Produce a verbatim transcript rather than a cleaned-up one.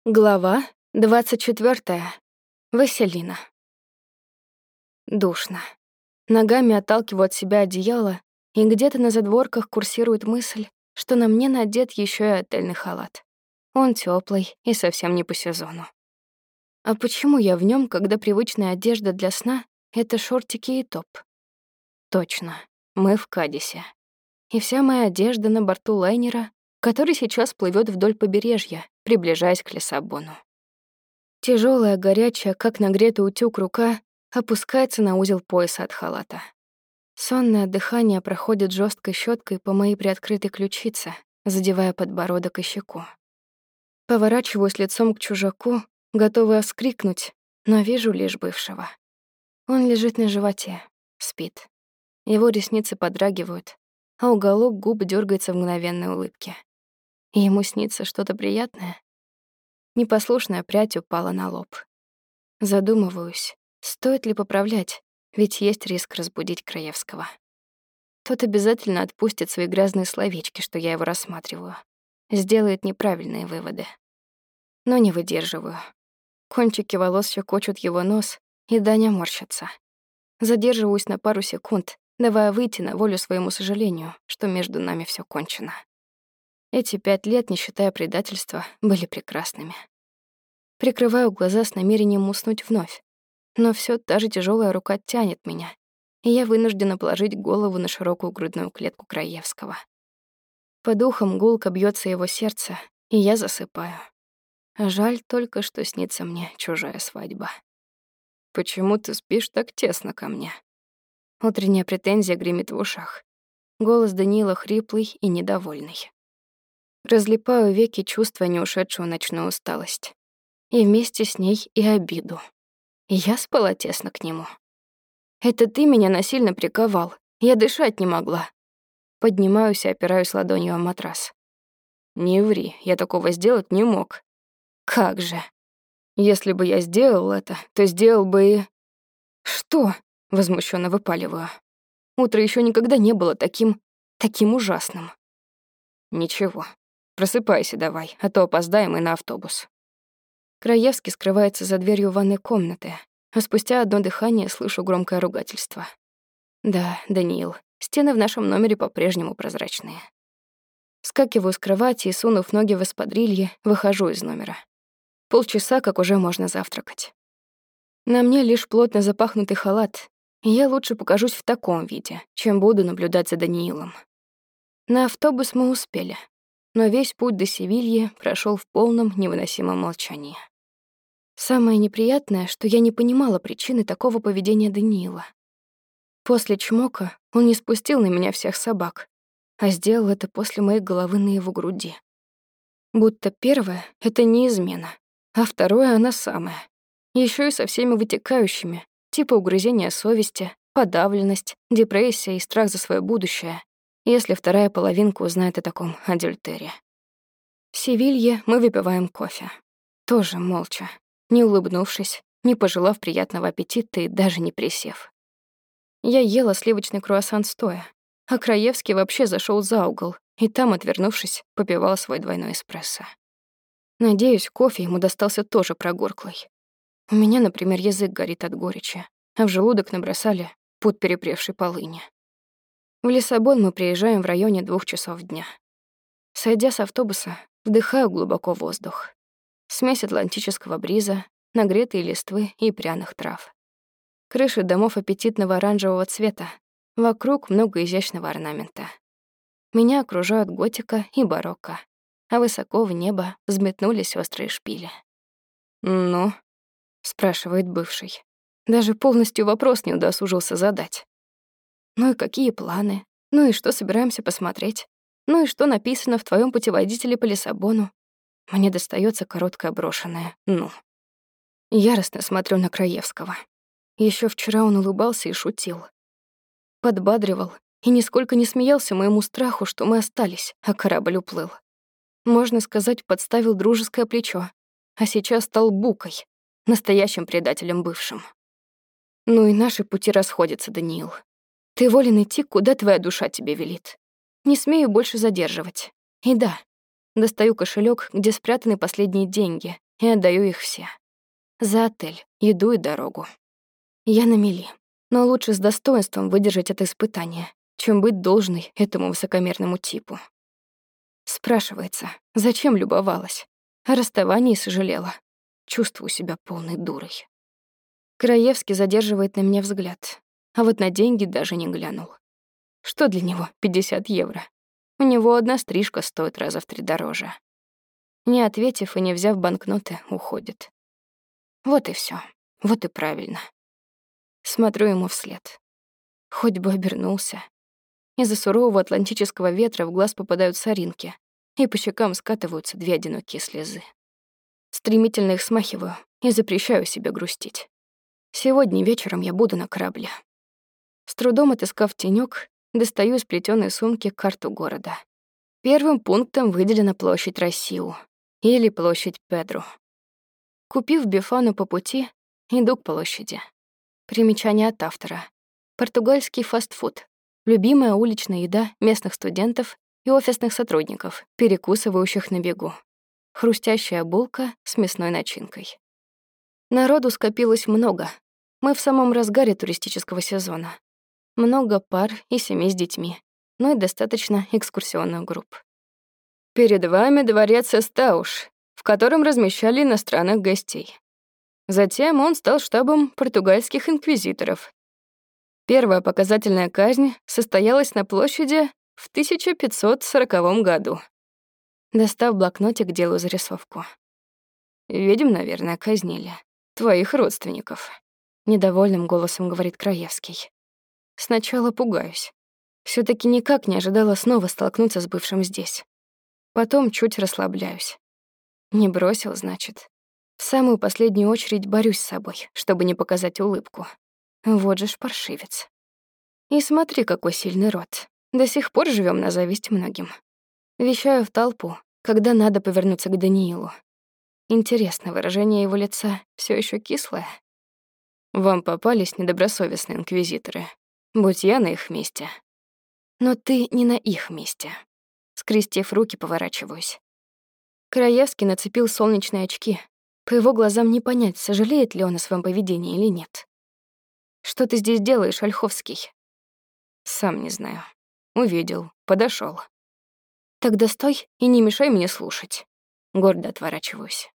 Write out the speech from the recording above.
Глава двадцать четвёртая. Василина. Душно. Ногами отталкиваю от себя одеяло, и где-то на задворках курсирует мысль, что на мне надет ещё и отельный халат. Он тёплый и совсем не по сезону. А почему я в нём, когда привычная одежда для сна — это шортики и топ? Точно, мы в Кадисе. И вся моя одежда на борту лайнера, который сейчас плывёт вдоль побережья, приближаясь к Лиссабону. Тяжёлая, горячая, как нагретый утюг рука, опускается на узел пояса от халата. Сонное дыхание проходит жёсткой щёткой по моей приоткрытой ключице, задевая подбородок и щеку. Поворачиваюсь лицом к чужаку, готовая вскрикнуть, но вижу лишь бывшего. Он лежит на животе, спит. Его ресницы подрагивают, а уголок губ дёргается в мгновенной улыбке. И ему снится что-то приятное. Непослушная прядь упала на лоб. Задумываюсь, стоит ли поправлять, ведь есть риск разбудить Краевского. Тот обязательно отпустит свои грязные словечки, что я его рассматриваю. Сделает неправильные выводы. Но не выдерживаю. Кончики волос щекочут его нос, и Даня морщится. Задерживаюсь на пару секунд, давая выйти на волю своему сожалению, что между нами всё кончено. Эти пять лет, не считая предательства, были прекрасными. Прикрываю глаза с намерением уснуть вновь, но всё та же тяжёлая рука тянет меня, и я вынуждена положить голову на широкую грудную клетку Краевского. По духам гулко бьётся его сердце, и я засыпаю. Жаль только, что снится мне чужая свадьба. «Почему ты спишь так тесно ко мне?» Утренняя претензия гремит в ушах. Голос Даниила хриплый и недовольный. Разлипаю веки, чувствуя не ушедшую ночную усталость. И вместе с ней и обиду. Я спала тесно к нему. Это ты меня насильно приковал. Я дышать не могла. Поднимаюсь и опираюсь ладонью о матрас. Не ври, я такого сделать не мог. Как же? Если бы я сделал это, то сделал бы и... Что? Возмущенно выпаливаю. Утро еще никогда не было таким... таким ужасным. Ничего. Просыпайся давай, а то опоздаем и на автобус. Краевский скрывается за дверью ванной комнаты, а спустя одно дыхание слышу громкое ругательство. Да, Даниил, стены в нашем номере по-прежнему прозрачные. Вскакиваю с кровати и, сунув ноги в эспадрилье, выхожу из номера. Полчаса, как уже можно завтракать. На мне лишь плотно запахнутый халат, и я лучше покажусь в таком виде, чем буду наблюдать за Даниилом. На автобус мы успели, но весь путь до Севильи прошёл в полном невыносимом молчании. Самое неприятное, что я не понимала причины такого поведения Даниила. После чмока он не спустил на меня всех собак, а сделал это после моей головы на его груди. Будто первое — это не измена, а второе — она самая. Ещё и со всеми вытекающими, типа угрызения совести, подавленность, депрессия и страх за своё будущее, если вторая половинка узнает о таком адюльтере. В Севилье мы выпиваем кофе. Тоже молча, не улыбнувшись, не пожелав приятного аппетита и даже не присев. Я ела сливочный круассан стоя, а Краевский вообще зашёл за угол и там, отвернувшись, попивал свой двойной эспрессо. Надеюсь, кофе ему достался тоже прогорклый. У меня, например, язык горит от горечи, а в желудок набросали пуд перепревшей полыни. В Лиссабон мы приезжаем в районе двух часов дня. Сойдя с автобуса, вдыхаю глубоко воздух. Смесь атлантического бриза, нагретой листвы и пряных трав. Крыши домов аппетитного оранжевого цвета. Вокруг много изящного орнамента. Меня окружают готика и барокко, а высоко в небо взметнулись острые шпили. «Ну?» — спрашивает бывший. Даже полностью вопрос не удосужился задать. «Ну и какие планы? Ну и что собираемся посмотреть? Ну и что написано в твоём путеводителе по Лиссабону?» Мне достаётся короткое брошенное «ну». Яростно смотрю на Краевского. Ещё вчера он улыбался и шутил. Подбадривал и нисколько не смеялся моему страху, что мы остались, а корабль уплыл. Можно сказать, подставил дружеское плечо, а сейчас стал букой, настоящим предателем бывшим. Ну и наши пути расходятся, Даниил. Ты волен идти, куда твоя душа тебе велит. Не смею больше задерживать. И да, достаю кошелек, где спрятаны последние деньги, и отдаю их все. За отель, еду и дорогу. Я на мели, но лучше с достоинством выдержать это испытание, чем быть должной этому высокомерному типу. Спрашивается, зачем любовалась? О расставании сожалела. Чувствую себя полной дурой. Краевский задерживает на меня взгляд, а вот на деньги даже не глянул. Что для него пятьдесят евро? У него одна стрижка стоит раза в три дороже. Не ответив и не взяв банкноты, уходит. Вот и всё. Вот и правильно. Смотрю ему вслед. Хоть бы обернулся. Из-за сурового атлантического ветра в глаз попадают соринки, и по щекам скатываются две одинокие слезы. Стремительно их смахиваю и запрещаю себе грустить. Сегодня вечером я буду на корабле. С трудом отыскав тенёк, достаю из плетёной сумки карту города. Первым пунктом выделена площадь Россиу, или площадь Педру. Купив бифану по пути, иду к площади. Примечание от автора. Португальский фастфуд. Любимая уличная еда местных студентов и офисных сотрудников, перекусывающих на бегу. Хрустящая булка с мясной начинкой. Народу скопилось много. Мы в самом разгаре туристического сезона. Много пар и семей с детьми, но и достаточно экскурсионных групп. Перед вами дворец Эстауш, в котором размещали иностранных гостей. Затем он стал штабом португальских инквизиторов. Первая показательная казнь состоялась на площади в тысяча пятьсот сороковом году. Достав блокнотик, делаю зарисовку. «Ведьм, наверное, казнили. Твоих родственников», — недовольным голосом говорит Краевский. Сначала пугаюсь. всё таки никак не ожидала снова столкнуться с бывшим здесь. Потом чуть расслабляюсь. Не бросил, значит. В самую последнюю очередь борюсь с собой, чтобы не показать улыбку. Вот же ж паршивец. И смотри, какой сильный рот. До сих пор живём на зависть многим. Вещаю в толпу, когда надо повернуться к Даниилу. Интересно, выражение его лица всё ещё кислое? Вам попались недобросовестные инквизиторы. Будь я на их месте. Но ты не на их месте. Скрестив руки, поворачиваюсь. Краевский нацепил солнечные очки. По его глазам не понять, сожалеет ли он о своем поведении или нет. «Что ты здесь делаешь, Ольховский?» «Сам не знаю. Увидел, подошёл». «Тогда стой и не мешай мне слушать». Гордо отворачиваюсь.